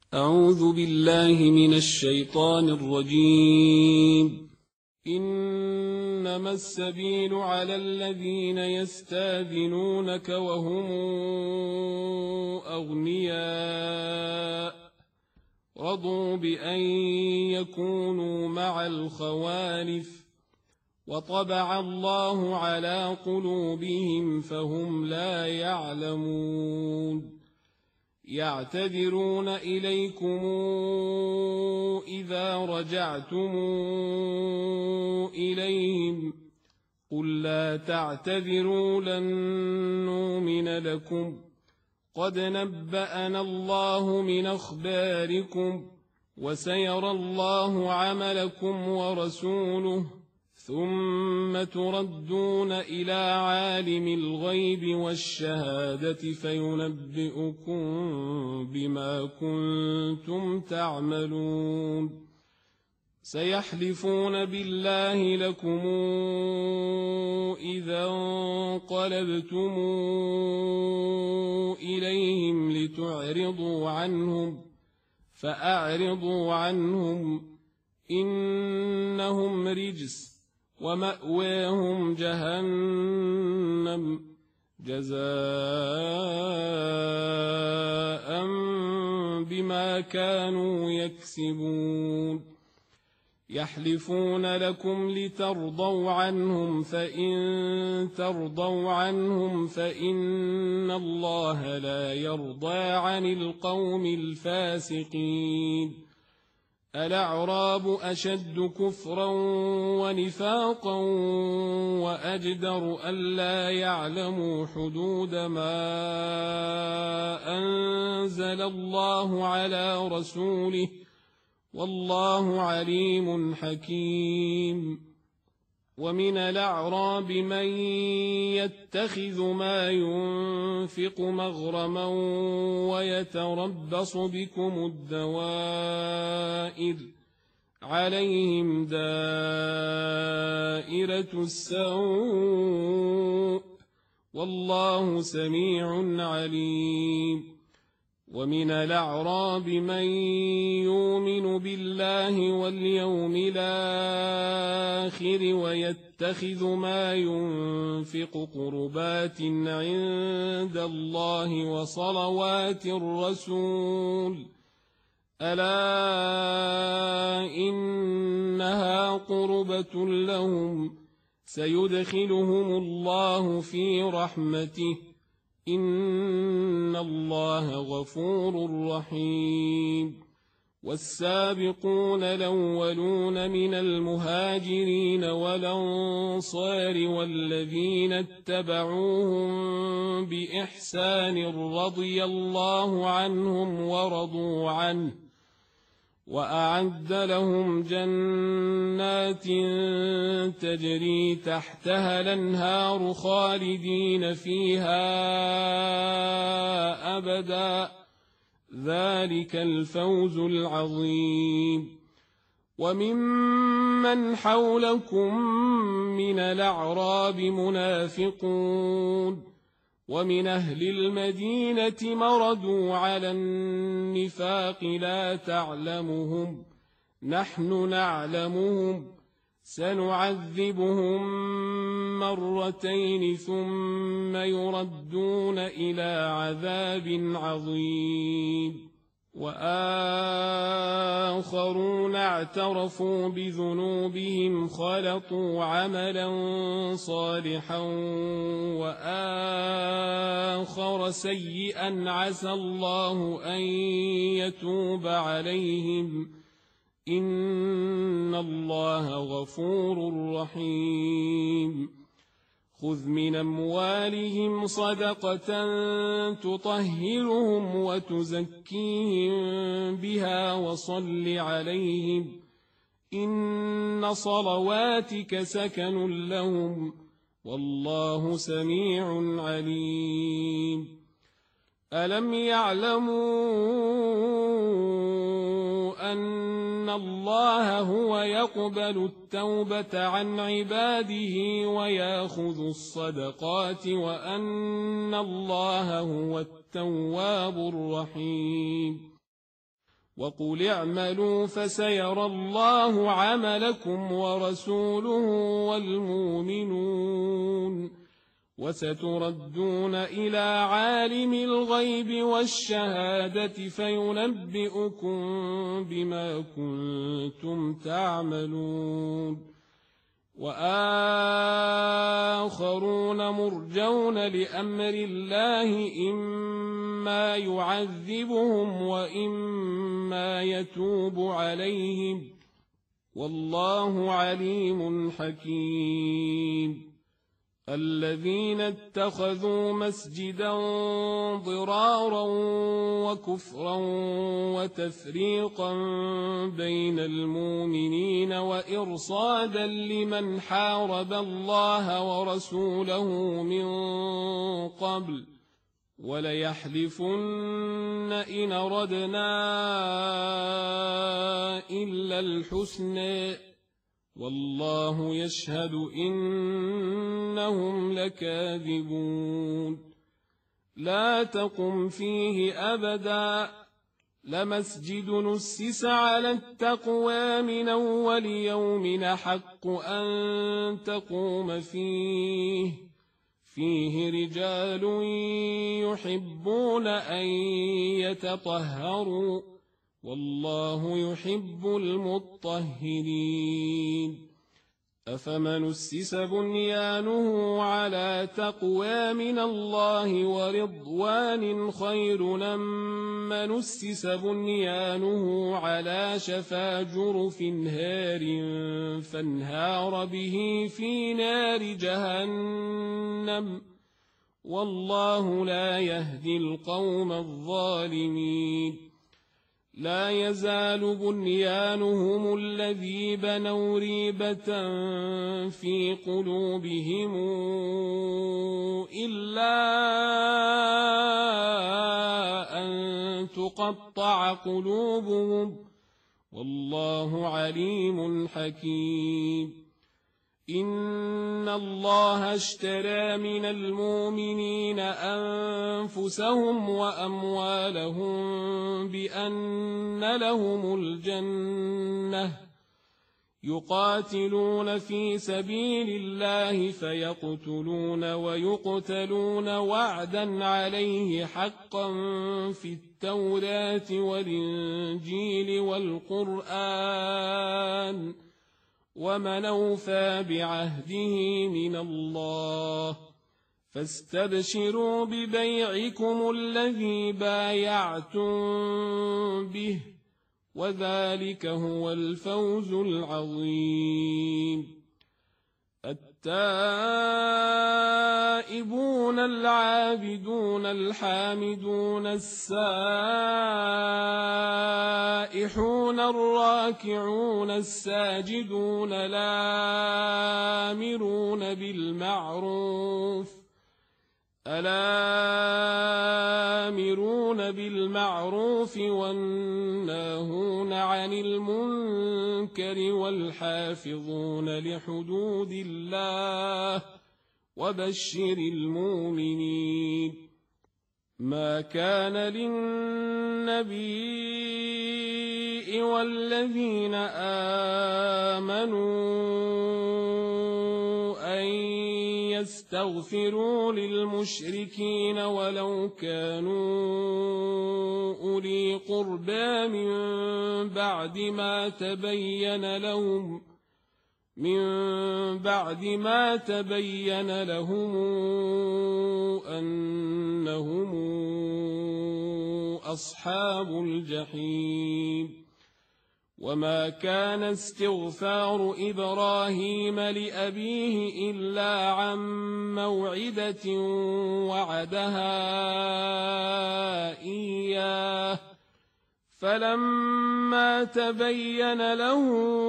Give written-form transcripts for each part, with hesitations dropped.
أعوذ بالله من الشيطان الرجيم. إنما السبيل على الذين يستأذنونك وهم أغنياء رضوا بأن يكونوا مع الخوالف وطبع الله على قلوبهم فهم لا يعلمون. يعتذرون إليكم إذا رجعتم إليهم قل لا تعتذروا لن نؤمن لكم قد نبأنا الله من أخباركم وسيرى الله عملكم ورسوله ثم تردون إلى عالم الغيب والشهادة فينبئكم بما كنتم تعملون. سيحلفون بالله لكم إذا انقلبتم إليهم لتعرضوا عنهم فأعرضوا عنهم إنهم رجس ومأواهم جهنم جزاء بما كانوا يكسبون. يحلفون لكم لترضوا عنهم فإن ترضوا عنهم فإن الله لا يرضى عن القوم الفاسقين. الأعراب أشد كفرا ونفاقا وأجدر ألا يعلموا حدود ما أنزل الله على رسوله والله عليم حكيم. ومن الأعراب من يتخذ ما ينفق مغرما ويتربص بكم الدوائر عليهم دائرة السوء والله سميع عليم. ومن الأعراب من يؤمن بالله واليوم الآخر ويتخذ ما ينفق قربات عند الله وصلوات الرسول ألا إنها قربة لهم سيدخلهم الله في رحمته إن الله غفور رحيم. والسابقون الأولون من المهاجرين والأنصار والذين اتبعوهم بإحسان رضي الله عنهم ورضوا عنه وأعد لهم جنات تجري تحتها الأنهار خالدين فيها أبدا ذلك الفوز العظيم. وممن حولكم من الأعراب منافقون ومن أهل المدينة مردوا على النفاق لا تعلمهم نحن نعلمهم سنعذبهم مرتين ثم يردون إلى عذاب عظيم. وآخرون اعترفوا بذنوبهم خلطوا عملا صالحا وآخر سيئا عسى الله أن يتوب عليهم إن الله غفور رحيم. خذ من أموالهم صدقة تطهرهم وتزكيهم بها وصل عليهم إن صلواتك سكن لهم والله سميع عليم. ألم يعلموا أن الله هو يقبل التوبة عن عباده ويأخذ الصدقات وأن الله هو التواب الرحيم. وقل اعملوا فسيرى الله عملكم ورسوله والمؤمنون وستردون إلى عالم الغيب والشهادة فينبئكم بما كنتم تعملون وآخرون مرجون لأمر الله إما يعذبهم وإما يتوب عليهم والله عليم حكيم الذين اتخذوا مسجدا ضرارا وكفرا وتفريقا بين المؤمنين وإرصادا لمن حارب الله ورسوله من قبل وليحلفن إن أردنا إلا الحسنى والله يشهد إنهم لكاذبون لا تقم فيه أبدا لمسجد نسس على التقوى من أول يوم حق أن تقوم فيه رجال يحبون أن يتطهروا والله يحب المطهرين أفمن أسس بنيانه على تقوى من الله ورضوان خير أم من أسس بنيانه على شفا جرف هار فانهار به في نار جهنم والله لا يهدي القوم الظالمين لا يزال بنيانهم الذي بنوا ريبة في قلوبهم إلا أن تقطع قلوبهم والله عليم حكيم إن الله اشترى من المؤمنين أنفسهم وأموالهم بأن لهم الجنة يقاتلون في سبيل الله فيقتلون ويقتلون وعدا عليه حقا في التوراة والإنجيل والقرآن ومن أوفى بعهده من الله فاستبشروا ببيعكم الذي بايعتم به وذلك هو الفوز العظيم التائبون العابدون الحامدون السائحون الراكعون الساجدون الآمرون بالمعروف والناهون عن المنكر والحافظون لحدود الله وبشر المؤمنين ما كان للنبي والذين آمنوا أن يستغفروا للمشركين ولو كانوا أولي قربى من بعد ما تبين لهم أنهم أصحاب الجحيم وما كان استغفار إبراهيم لأبيه إلا عن موعدة وعدها إياه فلما تبين له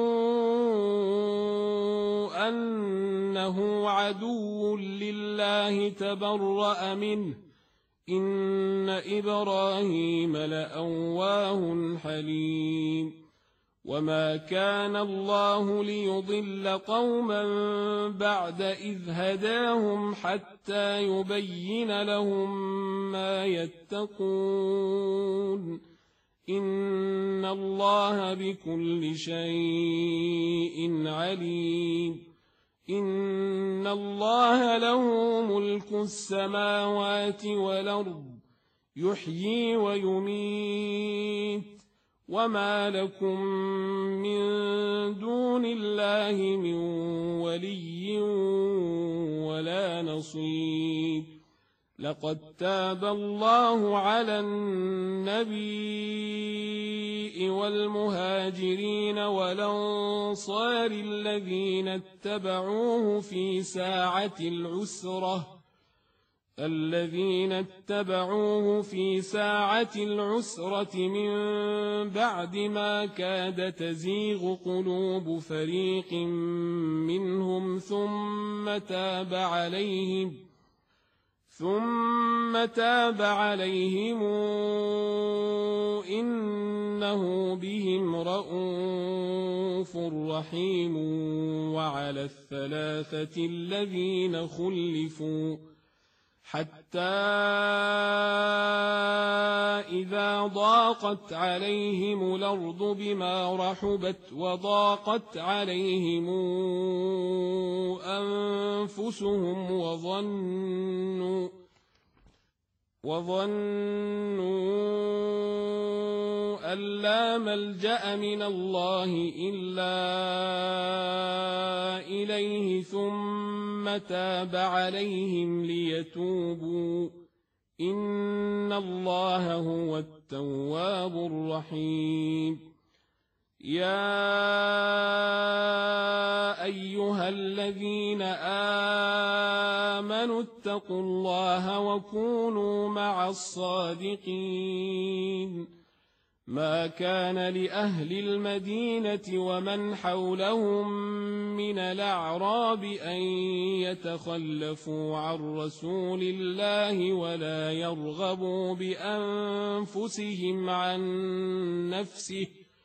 أنه عدو لله تبرأ منه إن إبراهيم لأواه حليم وما كان الله ليضل قوما بعد إذ هداهم حتى يبين لهم ما يتقون إن إن الله بكل شيء عليم إن الله له ملك السماوات والأرض يحيي ويميت وما لكم من دون الله من ولي ولا نصير لقد تاب الله على النبي والمهاجرين والأنصار الذين اتبعوه في ساعة العسرة من بعد ما كاد تزيغ قلوب فريق منهم ثم تاب عليهم إنه بهم رءوف رحيم وعلى الثلاثة الذين خلفوا حتى إذا ضاقت عليهم الأرض بما رحبت وضاقت عليهم أنفسهم وظنوا أن لا ملجأ من الله إلا إليه ثم تاب عليهم ليتوبوا إن الله هو التواب الرحيم يا أيها الذين آمنوا اتقوا الله وكونوا مع الصادقين ما كان لأهل المدينة ومن حولهم من الأعراب أن يتخلفوا عن رسول الله ولا يرغبوا بأنفسهم عن نفسه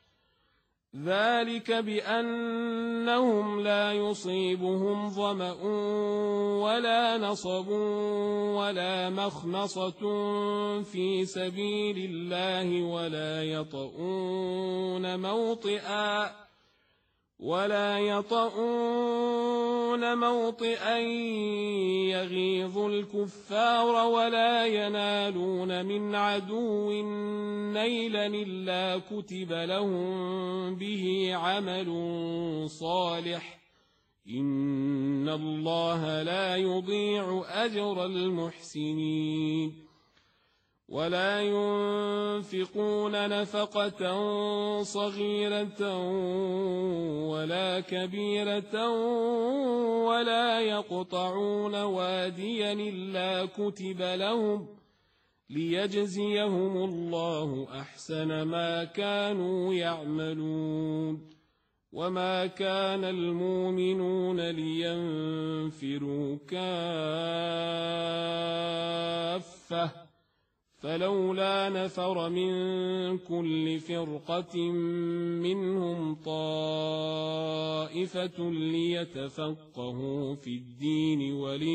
ذلك بأنهم لا يصيبهم ظمأ ولا نصب ولا مخمصة في سبيل الله ولا يطؤون موطئا يغيظ الكفار ولا ينالون من عدو نيلا إلا كتب لهم به عمل صالح إن الله لا يضيع أجر المحسنين ولا ينفقون نفقة صغيرة ولا كبيرة ولا يقطعون واديا إلا كتب لهم ليجزيهم الله أحسن ما كانوا يعملون وما كان المؤمنون لينفروا كافة فلولا نفر من كل فرقة منهم طائفة ليتفقهوا في الدين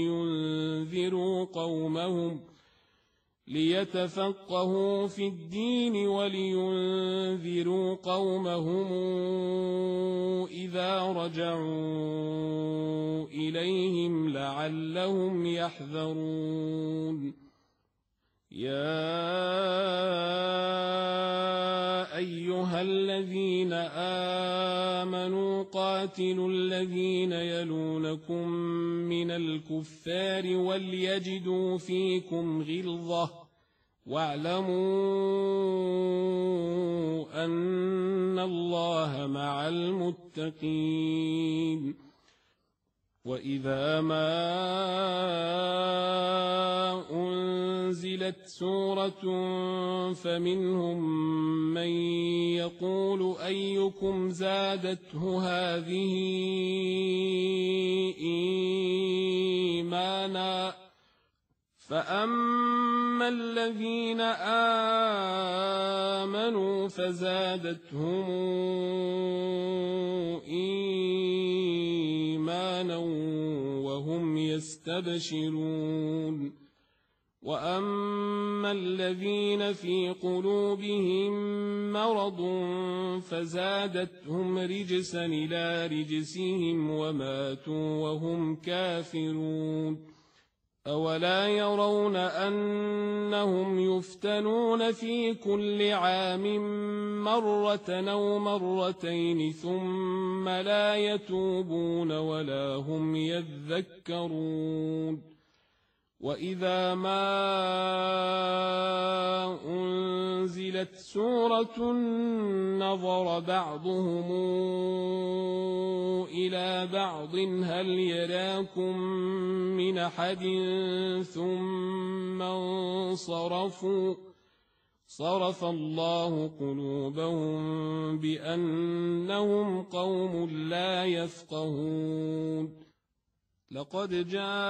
ولينذروا قومهم إذا رجعوا إليهم لعلهم يحذرون يا أيها الذين آمنوا قاتلوا الذين يلونكم من الكفار وليجدوا فيكم غلظة واعلموا أن الله مع المتقين وإذا ما أنزلت سورة فمنهم من يقول أيكم زادته هذه إيمانا فأما الذين آمنوا فزادتهم إيمانا وهم يستبشرون وأما الذين في قلوبهم مرض فزادتهم رجسا إلى رجسهم وماتوا وهم كافرون أولا يرون أنهم يفتنون في كل عام مرة أو مرتين ثم لا يتوبون ولا هم يذكرون وإذا ما أنزلت سورة نظر بعضهم إلى بعض هل يراكم من أحد ثم انصرفوا صرف الله قلوبهم بأنهم قوم لا يفقهون لقد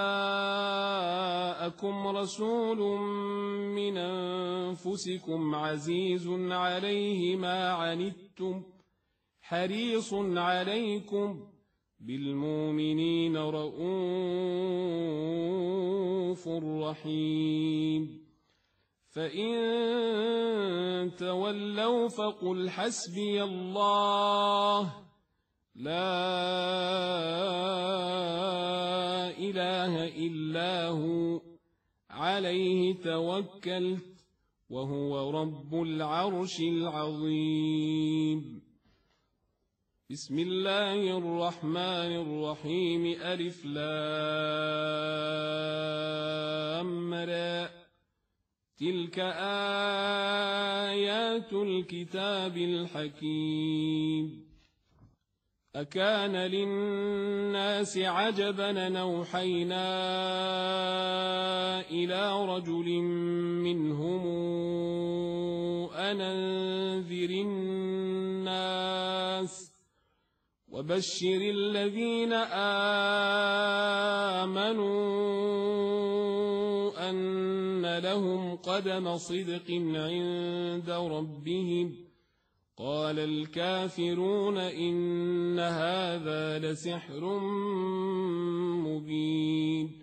جاءكم رسول من أنفسكم عزيز عليه ما عنتم حريص عليكم بالمؤمنين رءوف رحيم فإن تولوا فقل حسبي الله لا إله إلا هو عليه توكلت وهو رب العرش العظيم بسم الله الرحمن الرحيم ألف لام را تلك آيات الكتاب الحكيم أكان للناس عجبا أن أوحينا إلى رجل منهم أن أنذر الناس وبشر الذين آمنوا أن لهم قدم صدق عند ربهم قال الكافرون إن هذا لسحر مبين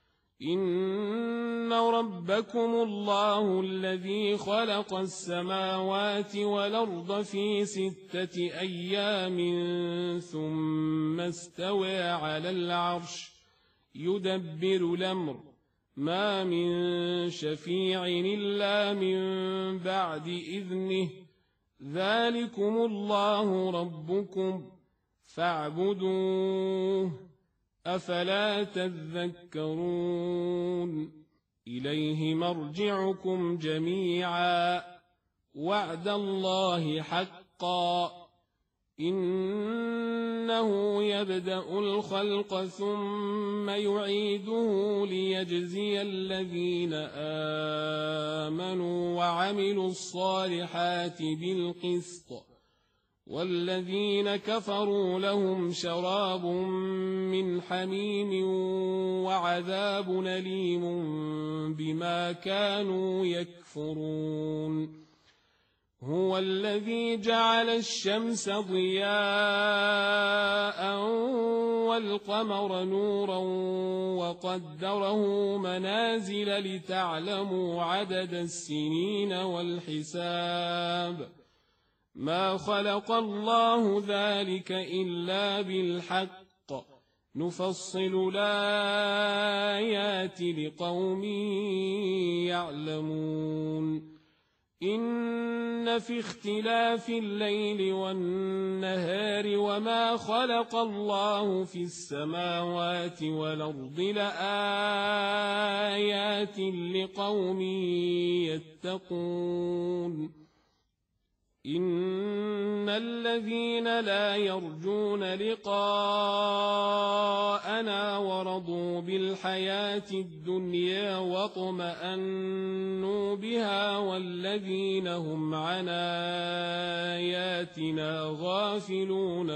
إن ربكم الله الذي خلق السماوات والأرض في 6 أيام ثم استوى على العرش يدبر الأمر ما من شفيع إلا من بعد إذنه ذلكم الله ربكم فاعبدوه أفلا تذكرون إليه مرجعكم جميعا وعد الله حقا إنه يبدأ الخلق ثم يعيده ليجزي الذين آمنوا وعملوا الصالحات بالقسط والذين كفروا لهم شراب من حميم وعذاب أليم بما كانوا يكفرون هو الذي جعل الشمس ضياء والقمر نورا وقدره منازل لتعلموا عدد السنين والحساب ما خلق الله ذلك إلا بالحق نفصل الآيات لقوم يعلمون إن في اختلاف الليل والنهار وما خلق الله في السماوات والأرض لآيات لقوم يتقون إن الذين لا يرجون لقاءنا ورضوا بالحياة الدنيا واطمأنوا بها والذين هم عن آياتنا غافلون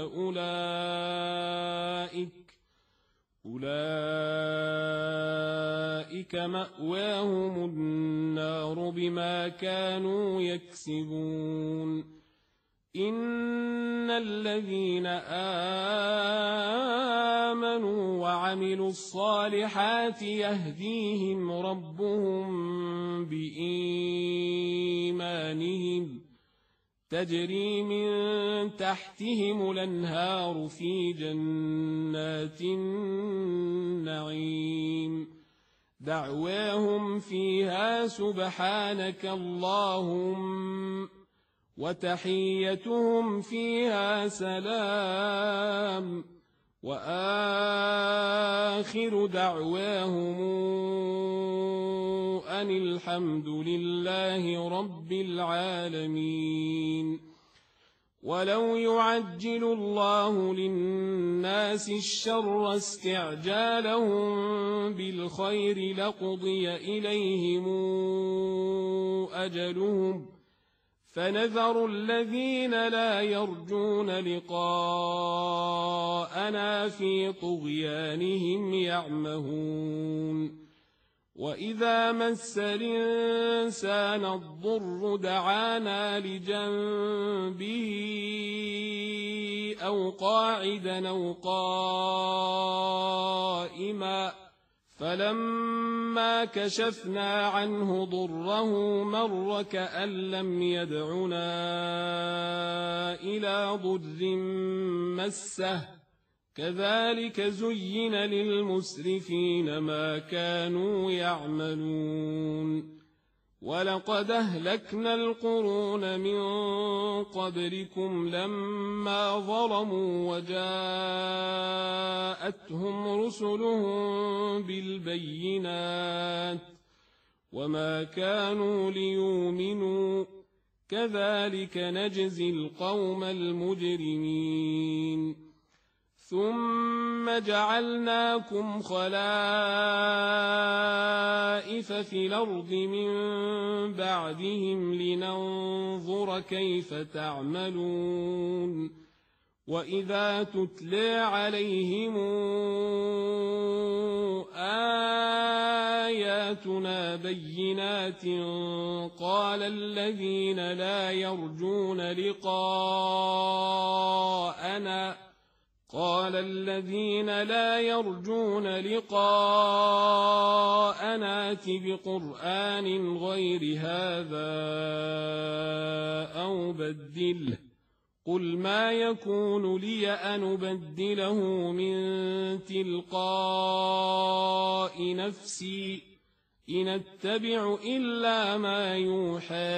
أولئك مأواهم النار بما كانوا يكسبون إن الذين آمنوا وعملوا الصالحات يهديهم ربهم بإيمانهم تجري من تحتهم الأنهار في جنات النعيم دعواهم فيها سبحانك اللهم وتحيتهم فيها سلام وآخر دعواهم أن الحمد لله رب العالمين. ولو يعجل الله للناس الشر استعجالهم بالخير لقضي إليهم أجلهم فنذر الذين لا يرجون لقاءنا في طغيانهم يعمهون. وإذا مس الإنسان الضر دعانا لجنبه أو قاعدا أو قائما فلما كشفنا عنه ضره مر كأن لم يدعنا إلى ضر مسه كذلك زين للمسرفين ما كانوا يعملون. ولقد أهلكنا القرون من قبلكم لما ظلموا وجاءتهم رسلهم بالبينات وما كانوا ليؤمنوا كذلك نجزي القوم المجرمين. ثم جعلناكم خلائف في الأرض من بعدهم لننظر كيف تعملون. وإذا تتلى عليهم آياتنا بينات قال الذين لا يرجون لقاءنا ائت بقرآن غير هذا أو بدله قل ما يكون لي أن أبدله من تلقاء نفسي إن أتبع إلا ما يوحى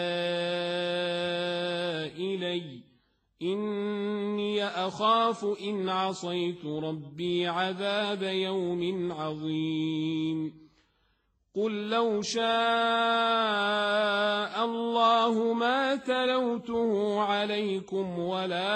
إلي إني أخاف إن عصيت ربي عذاب يوم عظيم. قل لو شاء الله ما تلوته عليكم ولا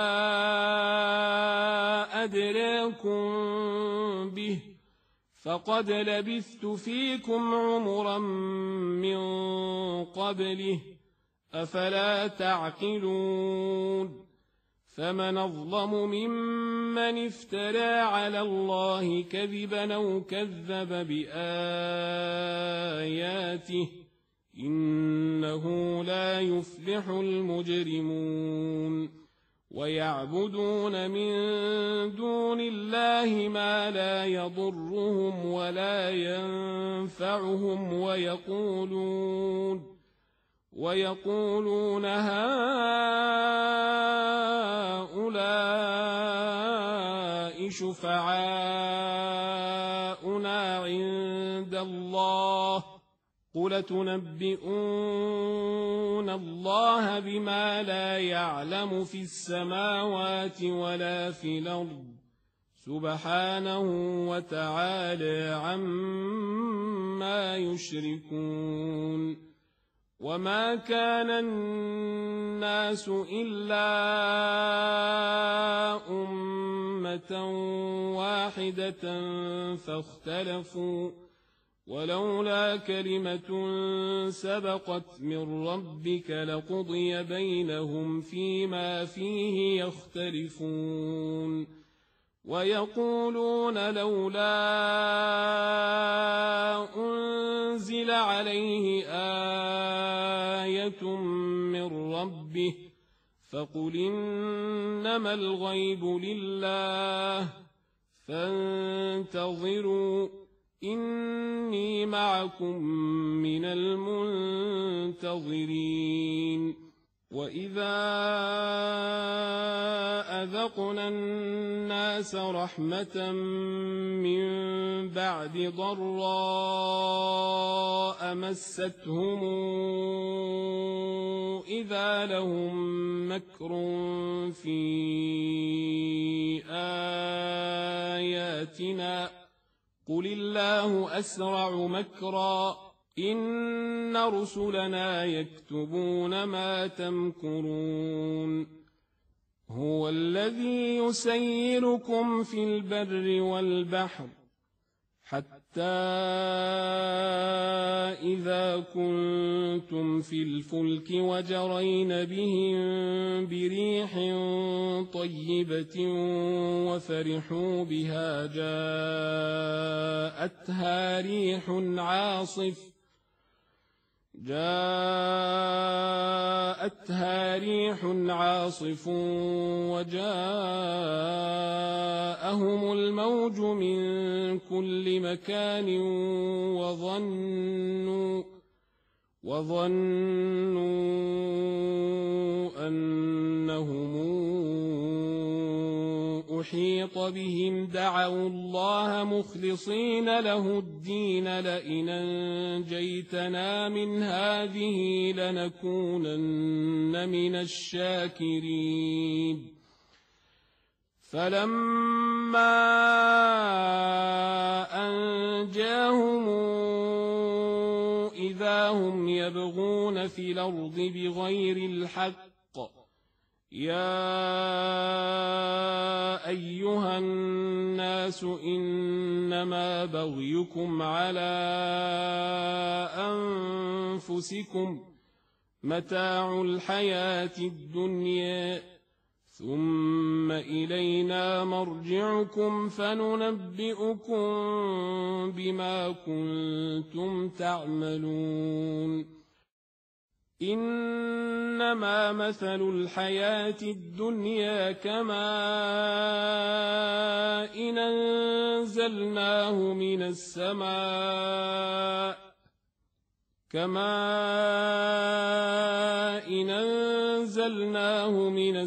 أدراكم به فقد لبثت فيكم عمرا من قبله أفلا تعقلون. فمن أظلم ممن افترى على الله كذبا أو كذب بآياته إنه لا يفلح المجرمون. ويعبدون من دون الله ما لا يضرهم ولا ينفعهم ويقولون هؤلاء شفعاؤنا عند الله قل تنبئون الله بما لا يعلم في السماوات ولا في الأرض سبحانه وتعالى عما يشركون. وما كان الناس إلا أمة واحدة فاختلفوا ولولا كلمة سبقت من ربك لقضي بينهم فيما فيه يختلفون. ويقولون لولا أنزل عليه آية من ربه فقل إنما الغيب لله فانتظروا إني معكم من المنتظرين وإذا أذقنا الناس رحمة من بعد ضراء مستهم إذا لهم مكر في آياتنا قل الله أسرع مكرا إن رسلنا يكتبون ما تمكرون هو الذي يسيركم في البر والبحر حتى إذا كنتم في الفلك وجرين بهم بريح طيبة وفرحوا بها جاءتها ريح عاصف وجاءهم الموج من كل مكان وظنوا أنهم أحيط بهم دعوا الله مخلصين له الدين لئن أنجيتنا من هذه لنكونن من الشاكرين فلما أنجاهم إذا هم يبغون في الأرض بغير الحق يا أيها الناس إنما بغيكم على أنفسكم متاع الحياة الدنيا ثم إلينا مرجعكم فننبئكم بما كنتم تعملون إنما مثل الحياة الدنيا كماء إن أنزلناه من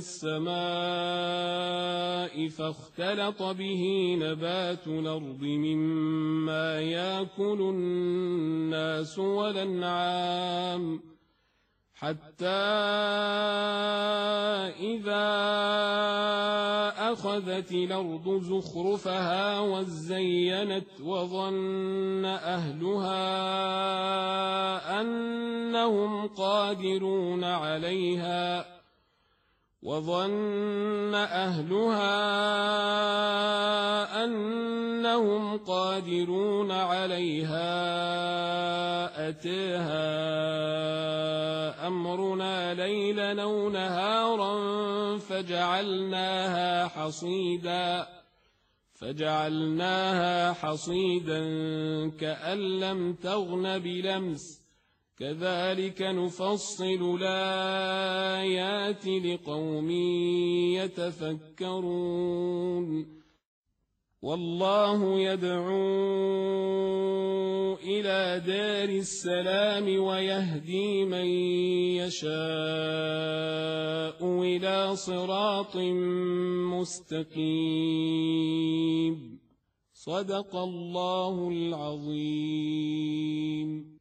السماء فاختلط به نبات الأرض مما يأكل الناس والأنعام حتى إذا أخذت الأرض زخرفها وزينت وظن أهلها أنهم قادرون عليها أتاها أمرنا ليلا أو نهارا فجعلناها حصيدا كأن لم تغن بلمس كذلك نفصل الآيات لقوم يتفكرون والله يدعو إلى دار السلام ويهدي من يشاء إلى صراط مستقيم صدق الله العظيم.